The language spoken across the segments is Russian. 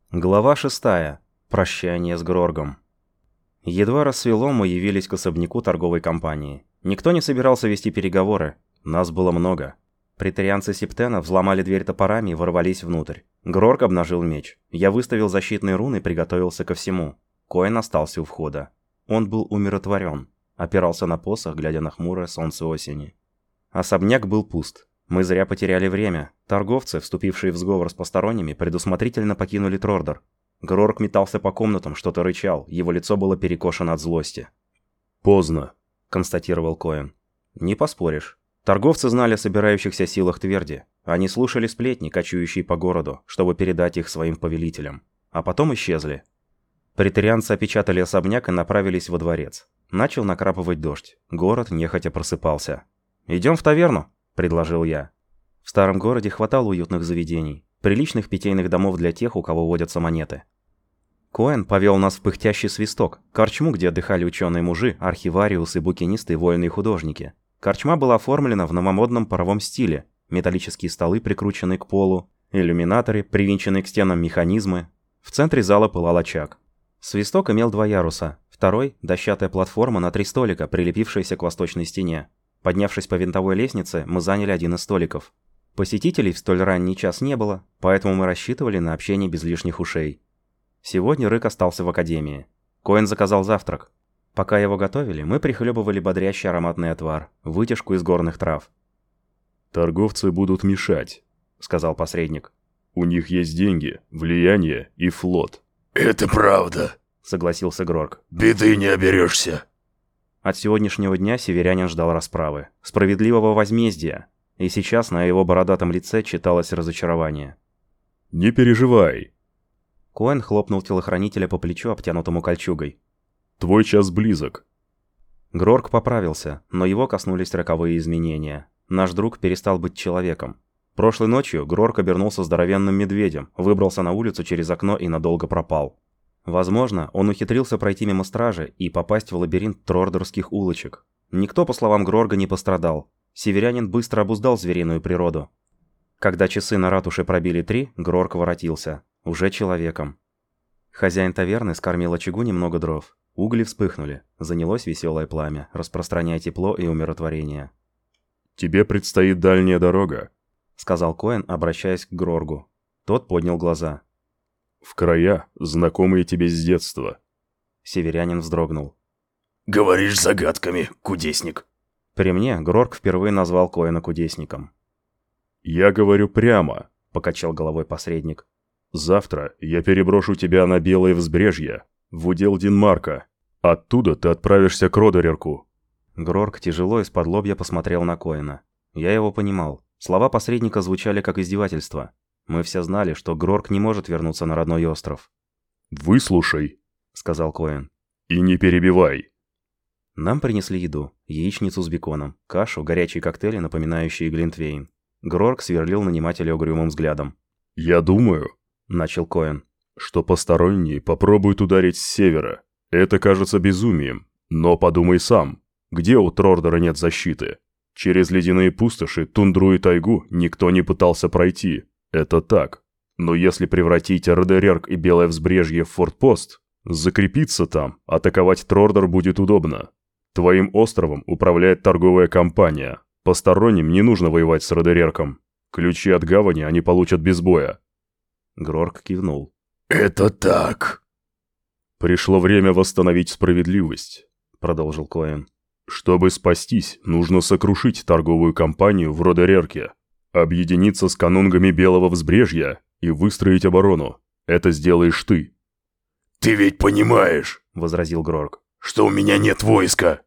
Глава 6. Прощание с Гроргом. Едва рассвело, мы явились к особняку торговой компании. Никто не собирался вести переговоры. Нас было много. Претарианцы Септена взломали дверь топорами и ворвались внутрь. Грорг обнажил меч. Я выставил защитные руны и приготовился ко всему. Коэн остался у входа. Он был умиротворен. Опирался на посох, глядя на хмурое солнце осени. Особняк был пуст. Мы зря потеряли время. Торговцы, вступившие в сговор с посторонними, предусмотрительно покинули Трордор. Грорг метался по комнатам, что-то рычал, его лицо было перекошено от злости. «Поздно», — констатировал Коэн. «Не поспоришь. Торговцы знали о собирающихся силах Тверди. Они слушали сплетни, кочующие по городу, чтобы передать их своим повелителям. А потом исчезли. Претарианцы опечатали особняк и направились во дворец. Начал накрапывать дождь. Город нехотя просыпался. «Идем в таверну», — предложил я. В старом городе хватало уютных заведений, приличных питейных домов для тех, у кого водятся монеты. Коэн повел нас в пыхтящий свисток, корчму, где отдыхали ученые-мужи, архивариусы, букинисты, воины и художники. Корчма была оформлена в новомодном паровом стиле, металлические столы, прикрученные к полу, иллюминаторы, привинченные к стенам механизмы. В центре зала пылал очаг. Свисток имел 2 яруса, второй – дощатая платформа на 3 столика, прилепившаяся к восточной стене. Поднявшись по винтовой лестнице, мы заняли один из столиков. Посетителей в столь ранний час не было, поэтому мы рассчитывали на общение без лишних ушей. Сегодня Рык остался в академии. Коэн заказал завтрак. Пока его готовили, мы прихлебывали бодрящий ароматный отвар, вытяжку из горных трав. «Торговцы будут мешать», — сказал посредник. «У них есть деньги, влияние и флот». «Это правда», — согласился Грорг. «Беды не оберешься». От сегодняшнего дня северянин ждал расправы, справедливого возмездия, и сейчас на его бородатом лице читалось разочарование. «Не переживай». Коэн хлопнул телохранителя по плечу, обтянутому кольчугой. «Твой час близок». Грорг поправился, но его коснулись роковые изменения. Наш друг перестал быть человеком. Прошлой ночью Грорг обернулся здоровенным медведем, выбрался на улицу через окно и надолго пропал. Возможно, он ухитрился пройти мимо стражи и попасть в лабиринт трордорских улочек. Никто, по словам Грорга, не пострадал. Северянин быстро обуздал звериную природу. Когда часы на ратуше пробили 3, Грорг воротился. Уже человеком. Хозяин таверны скормил очагу немного дров. Угли вспыхнули. Занялось веселое пламя, распространяя тепло и умиротворение. «Тебе предстоит дальняя дорога», — сказал Коэн, обращаясь к Гроргу. Тот поднял глаза. «В края, знакомые тебе с детства». Северянин вздрогнул. «Говоришь загадками, кудесник». При мне Грорг впервые назвал Коэна кудесником. «Я говорю прямо», — покачал головой посредник. «Завтра я переброшу тебя на Белое взбрежье, в удел Динмарка. Оттуда ты отправишься к Родерерку». Грорг тяжело из-под лобья посмотрел на Коэна. Я его понимал. Слова посредника звучали как издевательство. Мы все знали, что Грорг не может вернуться на родной остров. «Выслушай», — сказал Коэн. «И не перебивай». Нам принесли еду. Яичницу с беконом, кашу, горячие коктейли, напоминающие глинтвейн. Грорг сверлил нанимателя угрюмым взглядом. «Я думаю», — начал Коэн, «что посторонние попробуют ударить с севера. Это кажется безумием. Но подумай сам, где у Трордора нет защиты? Через ледяные пустоши, тундру и тайгу никто не пытался пройти. Это так. Но если превратить Родерерк и Белое взбрежье в фортпост, закрепиться там, атаковать Трордор будет удобно. Твоим островом управляет торговая компания. Посторонним не нужно воевать с Родерерком. Ключи от гавани они получат без боя». Грорг кивнул. «Это так». «Пришло время восстановить справедливость», — продолжил Коэн. «Чтобы спастись, нужно сокрушить торговую компанию в Родерерке, объединиться с канунгами Белого взбрежья и выстроить оборону. Это сделаешь ты». «Ты ведь понимаешь», — возразил Грорг, — «что у меня нет войска».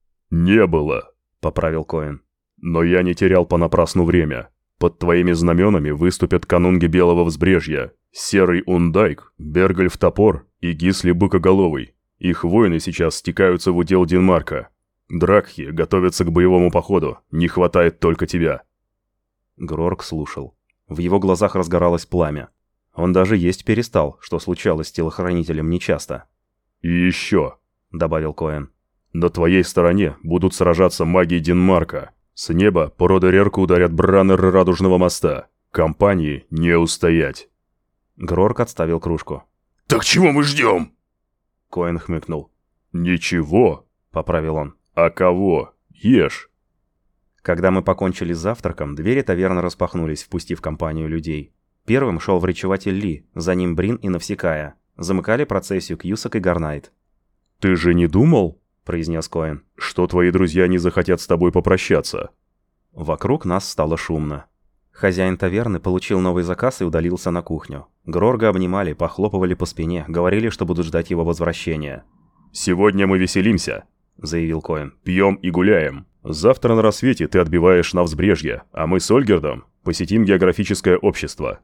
«Не было», — поправил Коэн. «Но я не терял понапрасну время. Под твоими знаменами выступят канунги Белого взбрежья, Серый Ундайк, Бергольф Топор и Гисли Быкоголовый. Их воины сейчас стекаются в удел Динмарка. Дракхи готовятся к боевому походу, не хватает только тебя». Грорг слушал. В его глазах разгоралось пламя. Он даже есть перестал, что случалось с телохранителем нечасто. «И еще», — добавил Коэн, — «на твоей стороне будут сражаться маги Динмарка. С неба по Родерерку ударят браннеры Радужного моста. Компании не устоять». Грорк отставил кружку. «Так чего мы ждем?» Коэн хмыкнул. «Ничего», — поправил он. «А кого? Ешь». Когда мы покончили с завтраком, двери таверны распахнулись, впустив компанию людей. Первым шел врачеватель Ли, за ним Брин и Навсекая. Замыкали процессию Кьюсак и Гарнайт. «Ты же не думал, — произнес Коэн, — что твои друзья не захотят с тобой попрощаться?» Вокруг нас стало шумно. Хозяин таверны получил новый заказ и удалился на кухню. Грорга обнимали, похлопывали по спине, говорили, что будут ждать его возвращения. «Сегодня мы веселимся», — заявил Коэн. «Пьем и гуляем. Завтра на рассвете ты отбиваешь на взбрежье, а мы с Ольгердом посетим географическое общество».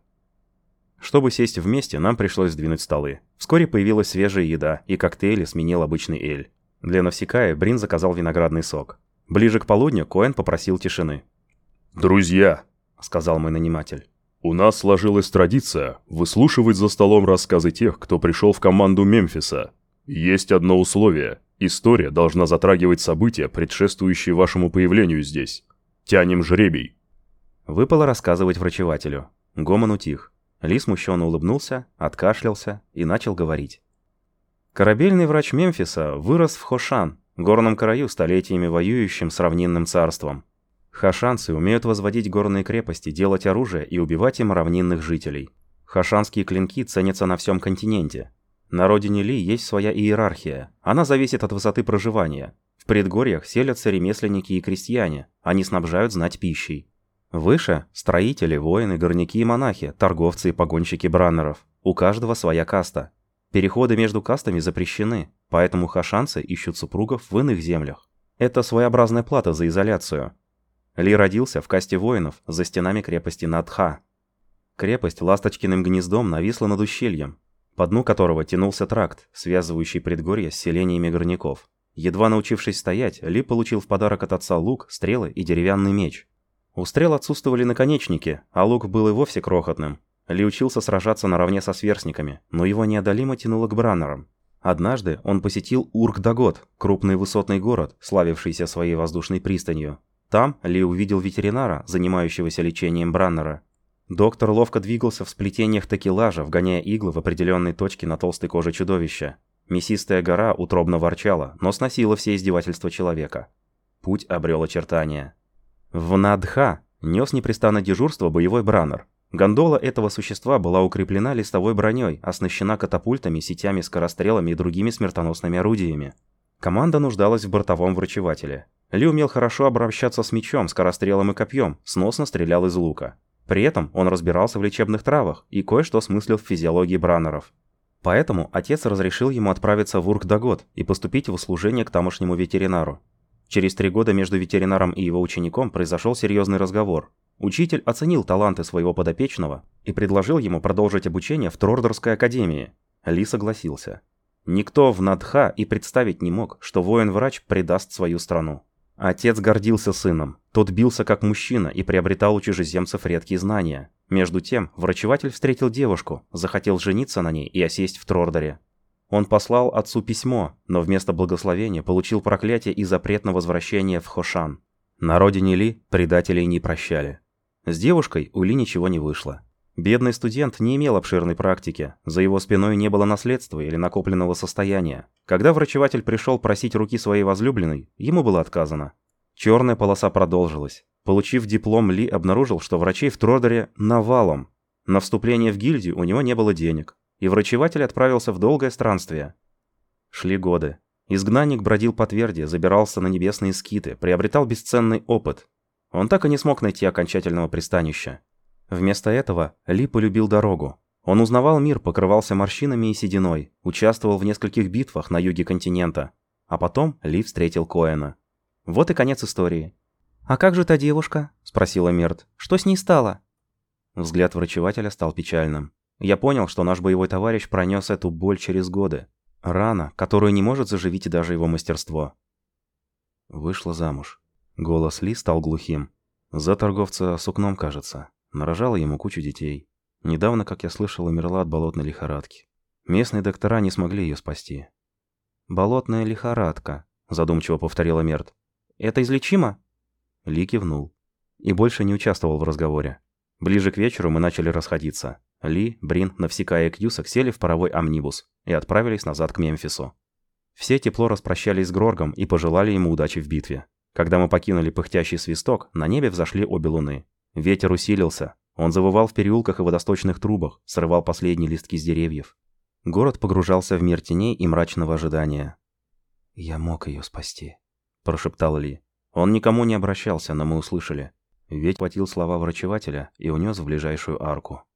Чтобы сесть вместе, нам пришлось сдвинуть столы. Вскоре появилась свежая еда, и коктейли сменил обычный эль. Для Навсекая Брин заказал виноградный сок. Ближе к полудню Коэн попросил тишины. «Друзья», — сказал мой наниматель, — «у нас сложилась традиция выслушивать за столом рассказы тех, кто пришел в команду Мемфиса. Есть одно условие. История должна затрагивать события, предшествующие вашему появлению здесь. Тянем жребий». Выпало рассказывать врачевателю. Гомон утих. Ли смущенно улыбнулся, откашлялся и начал говорить. Корабельный врач Мемфиса вырос в Хошан, горном краю, столетиями воюющим с равнинным царством. Хошанцы умеют возводить горные крепости, делать оружие и убивать им равнинных жителей. Хошанские клинки ценятся на всем континенте. На родине Ли есть своя иерархия. Она зависит от высоты проживания. В предгорьях селятся ремесленники и крестьяне. Они снабжают знать пищей. Выше – строители, воины, горняки и монахи, торговцы и погонщики браннеров. У каждого своя каста. Переходы между кастами запрещены, поэтому хошанцы ищут супругов в иных землях. Это своеобразная плата за изоляцию. Ли родился в касте воинов за стенами крепости Надха. Крепость ласточкиным гнездом нависла над ущельем, по дну которого тянулся тракт, связывающий предгорье с селениями горняков. Едва научившись стоять, Ли получил в подарок от отца лук, стрелы и деревянный меч. У стрел отсутствовали наконечники, а лук был и вовсе крохотным. Ли учился сражаться наравне со сверстниками, но его неодолимо тянуло к браннерам. Однажды он посетил Урк-Дагот, крупный высотный город, славившийся своей воздушной пристанью. Там Ли увидел ветеринара, занимающегося лечением браннера. Доктор ловко двигался в сплетениях такелажа, вгоняя иглы в определенные точки на толстой коже чудовища. Мясистая гора утробно ворчала, но сносила все издевательства человека. Путь обрел очертания. В Надха нес непрестанно дежурство боевой браннер. Гондола этого существа была укреплена листовой броней, оснащена катапультами, сетями, скорострелами и другими смертоносными орудиями. Команда нуждалась в бортовом врачевателе. Ли умел хорошо обращаться с мечом, скорострелом и копьем, сносно стрелял из лука. При этом он разбирался в лечебных травах и кое-что смыслил в физиологии браннеров. Поэтому отец разрешил ему отправиться в Урк-Дагот и поступить в услужение к тамошнему ветеринару. Через 3 года между ветеринаром и его учеником произошел серьезный разговор. Учитель оценил таланты своего подопечного и предложил ему продолжить обучение в Трордерской академии. Ли согласился. Никто в Надха и представить не мог, что воин-врач предаст свою страну. Отец гордился сыном. Тот бился как мужчина и приобретал у чужеземцев редкие знания. Между тем, врачеватель встретил девушку, захотел жениться на ней и осесть в Трордере. Он послал отцу письмо, но вместо благословения получил проклятие и запрет на возвращение в Хошан. На родине Ли предателей не прощали. С девушкой у Ли ничего не вышло. Бедный студент не имел обширной практики, за его спиной не было наследства или накопленного состояния. Когда врачеватель пришел просить руки своей возлюбленной, ему было отказано. Черная полоса продолжилась. Получив диплом, Ли обнаружил, что врачей в Трордере навалом. На вступление в гильдию у него не было денег, и врачеватель отправился в долгое странствие. Шли годы. Изгнанник бродил по Тверде, забирался на небесные скиты, приобретал бесценный опыт. Он так и не смог найти окончательного пристанища. Вместо этого Ли полюбил дорогу. Он узнавал мир, покрывался морщинами и сединой, участвовал в нескольких битвах на юге континента. А потом Ли встретил Коэна. Вот и конец истории. «А как же та девушка?» – спросила Мерт. «Что с ней стало?» Взгляд врачевателя стал печальным. Я понял, что наш боевой товарищ пронес эту боль через годы. Рана, которую не может заживить даже его мастерство. Вышла замуж. Голос Ли стал глухим. За торговца сукном, кажется. Нарожала ему кучу детей. Недавно, как я слышал, умерла от болотной лихорадки. Местные доктора не смогли ее спасти. «Болотная лихорадка», – задумчиво повторила Мерт. «Это излечимо?» Ли кивнул. И больше не участвовал в разговоре. Ближе к вечеру мы начали расходиться. Ли, Брин, Навсекая и Кьюсак сели в паровой амнибус и отправились назад к Мемфису. Все тепло распрощались с Гроргом и пожелали ему удачи в битве. Когда мы покинули пыхтящий свисток, на небе взошли обе луны. Ветер усилился. Он завывал в переулках и водосточных трубах, срывал последние листки с деревьев. Город погружался в мир теней и мрачного ожидания. «Я мог ее спасти», – прошептал Ли. Он никому не обращался, но мы услышали. Ветер хватил слова врачевателя и унес в ближайшую арку.